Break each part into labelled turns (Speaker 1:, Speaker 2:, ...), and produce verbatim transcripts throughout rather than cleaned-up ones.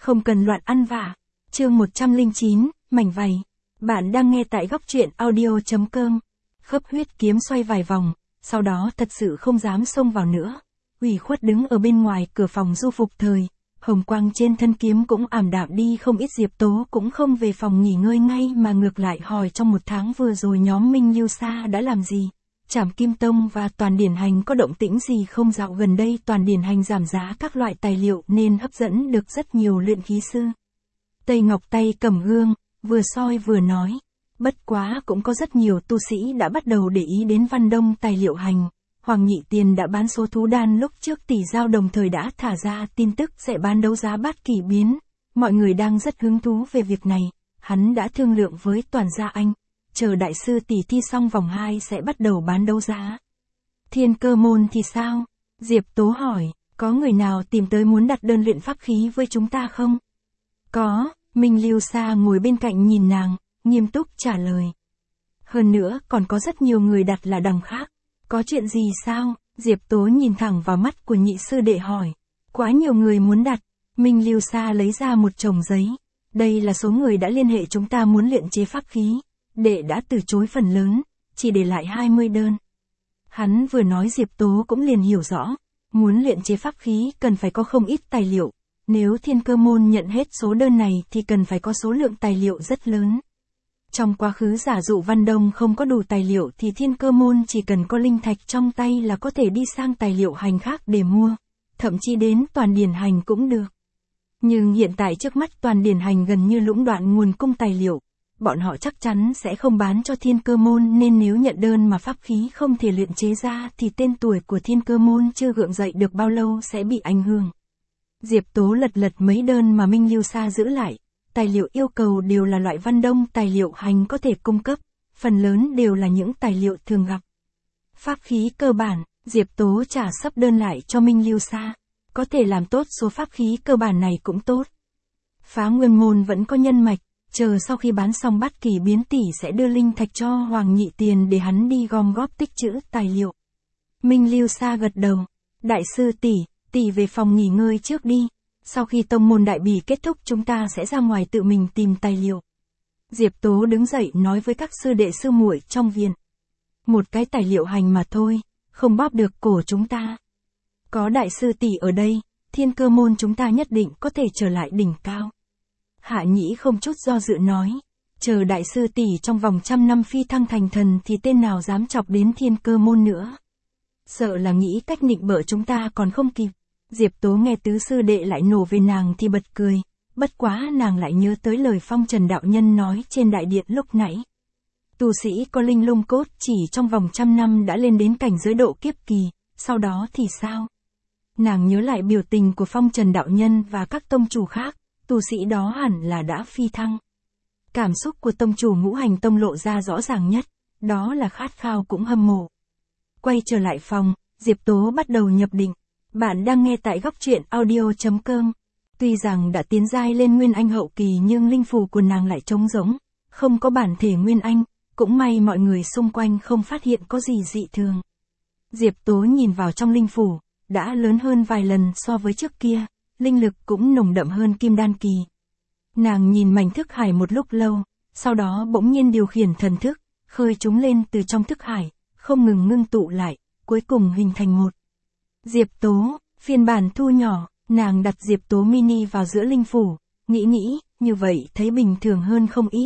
Speaker 1: Không cần loạn ăn vạ. Chương một trăm lẻ chín, mảnh vầy. Bạn đang nghe tại góc truyện audio.com. Khớp huyết kiếm xoay vài vòng, sau đó thật sự không dám xông vào nữa. Ủy khuất đứng ở bên ngoài cửa phòng Du Phục Thời, hồng quang trên thân kiếm cũng ảm đạm đi không ít. Diệp Tố cũng không về phòng nghỉ ngơi ngay mà ngược lại hỏi trong một tháng vừa rồi nhóm Minh Lưu Sa đã làm gì. Trảm Kim Tông và Toàn Điển Hành có động tĩnh gì không? Dạo gần đây Toàn Điển Hành giảm giá các loại tài liệu nên hấp dẫn được rất nhiều luyện khí sư. Tây Ngọc tay cầm gương, vừa soi vừa nói. Bất quá cũng có rất nhiều tu sĩ đã bắt đầu để ý đến Văn Đông tài liệu hành. Hoàng Nhị Tiền đã bán số thú đan lúc trước tỷ giao đồng thời đã thả ra tin tức sẽ bán đấu giá bát kỷ biến. Mọi người đang rất hứng thú về việc này. Hắn đã thương lượng với Toàn gia anh. Chờ đại sư tỷ thi xong vòng hai sẽ bắt đầu bán đấu giá. Thiên Cơ Môn thì sao? Diệp Tố hỏi, có người nào tìm tới muốn đặt đơn luyện pháp khí với chúng ta không? Có, Minh Lưu Sa ngồi bên cạnh nhìn nàng, nghiêm túc trả lời. Hơn nữa còn có rất nhiều người đặt là đằng khác. Có chuyện gì sao? Diệp Tố nhìn thẳng vào mắt của nhị sư đệ hỏi. Quá nhiều người muốn đặt. Minh Lưu Sa lấy ra một chồng giấy. Đây là số người đã liên hệ chúng ta muốn luyện chế pháp khí. Đệ đã từ chối phần lớn, chỉ để lại hai mươi đơn. Hắn vừa nói Diệp Tố cũng liền hiểu rõ. Muốn luyện chế pháp khí cần phải có không ít tài liệu. Nếu Thiên Cơ Môn nhận hết số đơn này thì cần phải có số lượng tài liệu rất lớn. Trong quá khứ giả dụ Văn Đông không có đủ tài liệu thì Thiên Cơ Môn chỉ cần có linh thạch trong tay là có thể đi sang tài liệu hành khác để mua. Thậm chí đến Toàn Điển Hành cũng được. Nhưng hiện tại trước mắt Toàn Điển Hành gần như lũng đoạn nguồn cung tài liệu. Bọn họ chắc chắn sẽ không bán cho Thiên Cơ Môn nên nếu nhận đơn mà pháp khí không thể luyện chế ra thì tên tuổi của Thiên Cơ Môn chưa gượng dậy được bao lâu sẽ bị ảnh hưởng. Diệp Tố lật lật mấy đơn mà Minh Lưu Sa giữ lại. Tài liệu yêu cầu đều là loại Văn Đông tài liệu hành có thể cung cấp, phần lớn đều là những tài liệu thường gặp. Pháp khí cơ bản, Diệp Tố trả sấp đơn lại cho Minh Lưu Sa. Có thể làm tốt số pháp khí cơ bản này cũng tốt. Phá Nguyên Môn vẫn có nhân mạch, chờ sau khi bán xong bát kỷ biến tỷ sẽ đưa linh thạch cho Hoàng Nhị Tiền để hắn đi gom góp tích trữ tài liệu. Minh Lưu Sa gật đầu. Đại sư tỷ, tỷ về phòng nghỉ ngơi trước đi. Sau khi tông môn đại bỉ kết thúc chúng ta sẽ ra ngoài tự mình tìm tài liệu. Diệp Tố đứng dậy nói với các sư đệ sư muội trong viện. Một cái tài liệu hành mà thôi, không bóp được cổ chúng ta. Có đại sư tỷ ở đây, Thiên Cơ Môn chúng ta nhất định có thể trở lại đỉnh cao. Hạ Nhĩ không chút do dự nói. Chờ đại sư tỷ trong vòng trăm năm phi thăng thành thần thì tên nào dám chọc đến Thiên Cơ Môn nữa. Sợ là nghĩ cách nịnh bợ chúng ta còn không kịp. Diệp Tố nghe tứ sư đệ lại nổ về nàng thì bật cười, bất quá nàng lại nhớ tới lời Phong Trần đạo nhân nói trên đại điện lúc nãy. Tu sĩ có linh lung cốt chỉ trong vòng trăm năm đã lên đến cảnh giới độ kiếp kỳ, sau đó thì sao? Nàng nhớ lại biểu tình của Phong Trần đạo nhân và các tông chủ khác, tu sĩ đó hẳn là đã phi thăng. Cảm xúc của tông chủ Ngũ Hành Tông lộ ra rõ ràng nhất, đó là khát khao cũng hâm mộ. Quay trở lại phòng, Diệp Tố bắt đầu nhập định. Bạn đang nghe tại góc truyện audio.com. Tuy rằng đã tiến giai lên Nguyên Anh hậu kỳ nhưng linh phù của nàng lại trống rỗng, không có bản thể Nguyên Anh, cũng may mọi người xung quanh không phát hiện có gì dị thường. Diệp Tố nhìn vào trong linh phù, đã lớn hơn vài lần so với trước kia, linh lực cũng nồng đậm hơn Kim Đan kỳ. Nàng nhìn mảnh thức hải một lúc lâu, sau đó bỗng nhiên điều khiển thần thức, khơi chúng lên từ trong thức hải, không ngừng ngưng tụ lại, cuối cùng hình thành một Diệp Tố, phiên bản thu nhỏ. Nàng đặt Diệp Tố mini vào giữa linh phủ, nghĩ nghĩ, như vậy thấy bình thường hơn không ít.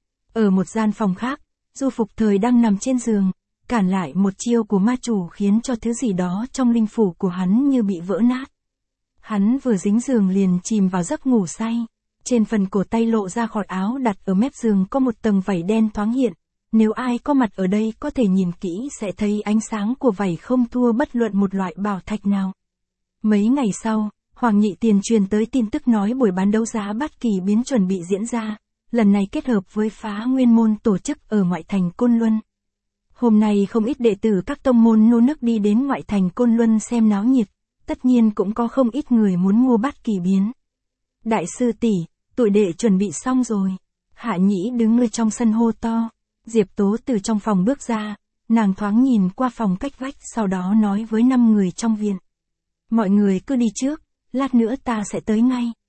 Speaker 1: Ở một gian phòng khác, Du Phục Thời đang nằm trên giường, cản lại một chiêu của ma chủ khiến cho thứ gì đó trong linh phủ của hắn như bị vỡ nát. Hắn vừa dính giường liền chìm vào giấc ngủ say. Trên phần cổ tay lộ ra khỏi áo đặt ở mép giường có một tầng vảy đen thoáng hiện. Nếu ai có mặt ở đây có thể nhìn kỹ sẽ thấy ánh sáng của vảy không thua bất luận một loại bảo thạch nào. Mấy ngày sau, Hoàng Nhị Tiền truyền tới tin tức nói buổi bán đấu giá bát kỳ biến chuẩn bị diễn ra, lần này kết hợp với Phá Nguyên Môn tổ chức ở ngoại thành Côn Luân. Hôm nay không ít đệ tử các tông môn nô nức đi đến ngoại thành Côn Luân xem náo nhiệt, tất nhiên cũng có không ít người muốn mua bát kỳ biến. Đại sư tỷ, tụi đệ chuẩn bị xong rồi. Hạ Nhĩ đứng nơi trong sân hô to. Diệp Tố từ trong phòng bước ra, nàng thoáng nhìn qua phòng cách vách sau đó nói với năm người trong viện. Mọi người cứ đi trước, lát nữa ta sẽ tới ngay.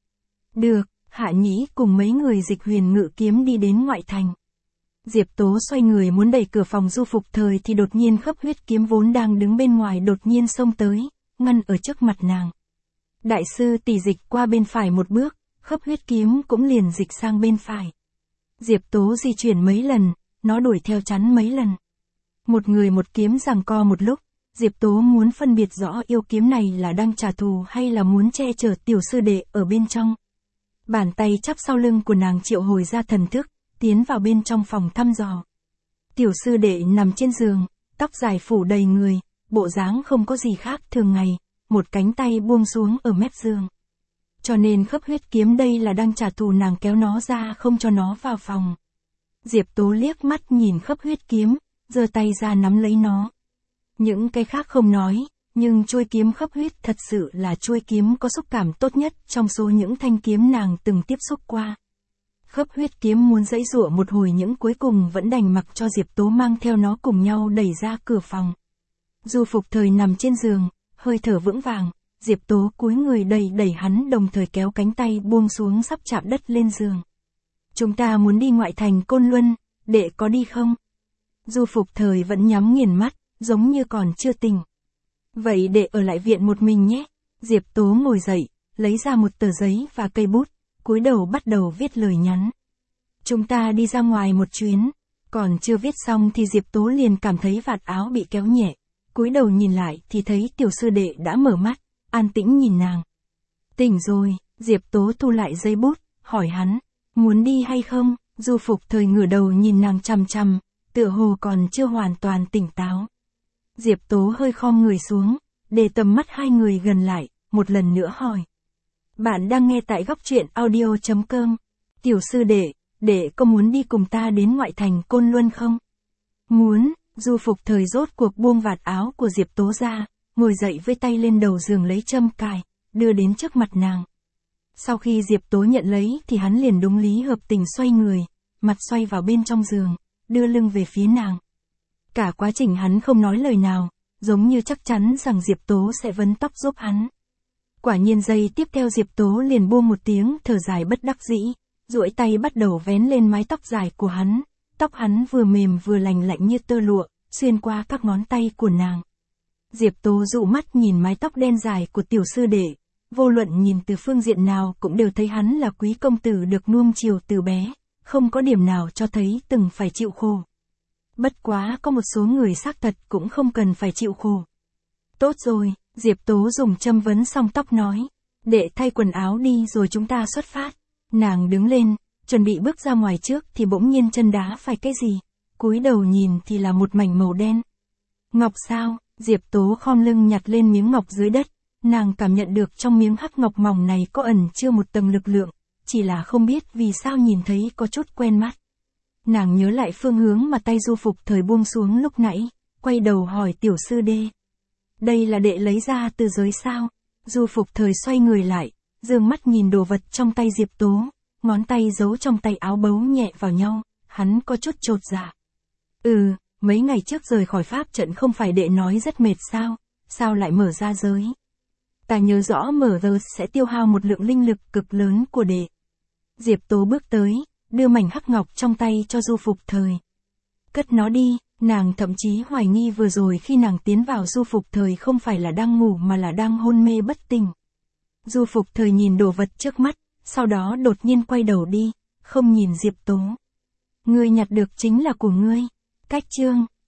Speaker 1: Được, Hạ Nhĩ cùng mấy người dịch huyền ngự kiếm đi đến ngoại thành. Diệp Tố xoay người muốn đẩy cửa phòng Du Phục Thời thì đột nhiên Khấp Huyết Kiếm vốn đang đứng bên ngoài đột nhiên xông tới, ngăn ở trước mặt nàng. Đại sư tỷ dịch qua bên phải một bước, Khấp Huyết Kiếm cũng liền dịch sang bên phải. Diệp Tố di chuyển mấy lần, nó đuổi theo chắn mấy lần. Một người một kiếm giằng co một lúc, Diệp Tố muốn phân biệt rõ yêu kiếm này là đang trả thù hay là muốn che chở tiểu sư đệ ở bên trong. Bàn tay chắp sau lưng của nàng triệu hồi ra thần thức, tiến vào bên trong phòng thăm dò. Tiểu sư đệ nằm trên giường, tóc dài phủ đầy người, bộ dáng không có gì khác thường ngày, một cánh tay buông xuống ở mép giường. Cho nên Khấp Huyết Kiếm đây là đang trả thù, nàng kéo nó ra không cho nó vào phòng. Diệp Tố liếc mắt nhìn Khấp Huyết Kiếm, giơ tay ra nắm lấy nó. Những cái khác không nói, nhưng chuôi kiếm khấp huyết thật sự là chuôi kiếm có xúc cảm tốt nhất trong số những thanh kiếm nàng từng tiếp xúc qua. Khấp huyết kiếm muốn giãy giụa một hồi những cuối cùng vẫn đành mặc cho Diệp Tố mang theo nó cùng nhau đẩy ra cửa phòng. Du Phục Thời nằm trên giường, hơi thở vững vàng, Diệp Tố cúi người đẩy đẩy hắn đồng thời kéo cánh tay buông xuống sắp chạm đất lên giường. Chúng ta muốn đi ngoại thành Côn Luân, đệ có đi không? Du Phục Thời vẫn nhắm nghiền mắt, giống như còn chưa tỉnh. Vậy đệ ở lại viện một mình nhé. Diệp Tố ngồi dậy, lấy ra một tờ giấy và cây bút, cúi đầu bắt đầu viết lời nhắn. Chúng ta đi ra ngoài một chuyến. Còn chưa viết xong thì Diệp Tố liền cảm thấy vạt áo bị kéo nhẹ. Cúi đầu nhìn lại thì thấy tiểu sư đệ đã mở mắt, an tĩnh nhìn nàng. Tỉnh rồi, Diệp Tố thu lại giấy bút, hỏi hắn, muốn đi hay không? Du Phục Thời ngửa đầu nhìn nàng chằm chằm, tựa hồ còn chưa hoàn toàn tỉnh táo. Diệp Tố hơi khom người xuống, để tầm mắt hai người gần lại, một lần nữa hỏi. Bạn đang nghe tại góc truyện audio chấm com. Tiểu sư đệ, đệ có muốn đi cùng ta đến ngoại thành Côn Luân không? Muốn. Du Phục Thời rốt cuộc buông vạt áo của Diệp Tố ra, ngồi dậy với tay lên đầu giường lấy châm cài, đưa đến trước mặt nàng. Sau khi Diệp Tố nhận lấy thì hắn liền đúng lý hợp tình xoay người, mặt xoay vào bên trong giường, đưa lưng về phía nàng. Cả quá trình hắn không nói lời nào, giống như chắc chắn rằng Diệp Tố sẽ vấn tóc giúp hắn. Quả nhiên giây tiếp theo Diệp Tố liền buông một tiếng thở dài bất đắc dĩ, duỗi tay bắt đầu vén lên mái tóc dài của hắn. Tóc hắn vừa mềm vừa lành lạnh như tơ lụa, xuyên qua các ngón tay của nàng. Diệp Tố dụ mắt nhìn mái tóc đen dài của tiểu sư đệ, vô luận nhìn từ phương diện nào cũng đều thấy hắn là quý công tử được nuông chiều từ bé, không có điểm nào cho thấy từng phải chịu khổ. Bất quá có một số người xác thật cũng không cần phải chịu khổ. Tốt rồi, Diệp Tố dùng châm vấn xong tóc nói, đệ thay quần áo đi rồi chúng ta xuất phát. Nàng đứng lên, chuẩn bị bước ra ngoài trước thì bỗng nhiên chân đá phải cái gì, cúi đầu nhìn thì là một mảnh màu đen. Ngọc sao? Diệp Tố khom lưng nhặt lên miếng ngọc dưới đất, nàng cảm nhận được trong miếng hắc ngọc mỏng này có ẩn chứa một tầng lực lượng, chỉ là không biết vì sao nhìn thấy có chút quen mắt. Nàng nhớ lại phương hướng mà tay Du Phục Thời buông xuống lúc nãy, quay đầu hỏi tiểu sư đệ. Đây là đệ lấy ra từ giới sao? Du Phục Thời xoay người lại, dương mắt nhìn đồ vật trong tay Diệp Tố, ngón tay giấu trong tay áo bấu nhẹ vào nhau, hắn có chút chột dạ. Ừ, mấy ngày trước rời khỏi pháp trận không phải đệ nói rất mệt sao, sao lại mở ra giới? Ta nhớ rõ mở ra sẽ tiêu hao một lượng linh lực cực lớn của đệ. Diệp Tố bước tới, đưa mảnh hắc ngọc trong tay cho Du Phục Thời. Cất nó đi, nàng thậm chí hoài nghi vừa rồi khi nàng tiến vào Du Phục Thời không phải là đang ngủ mà là đang hôn mê bất tỉnh. Du Phục Thời nhìn đồ vật trước mắt, sau đó đột nhiên quay đầu đi, không nhìn Diệp Tố. Ngươi nhặt được chính là của ngươi. Cách chương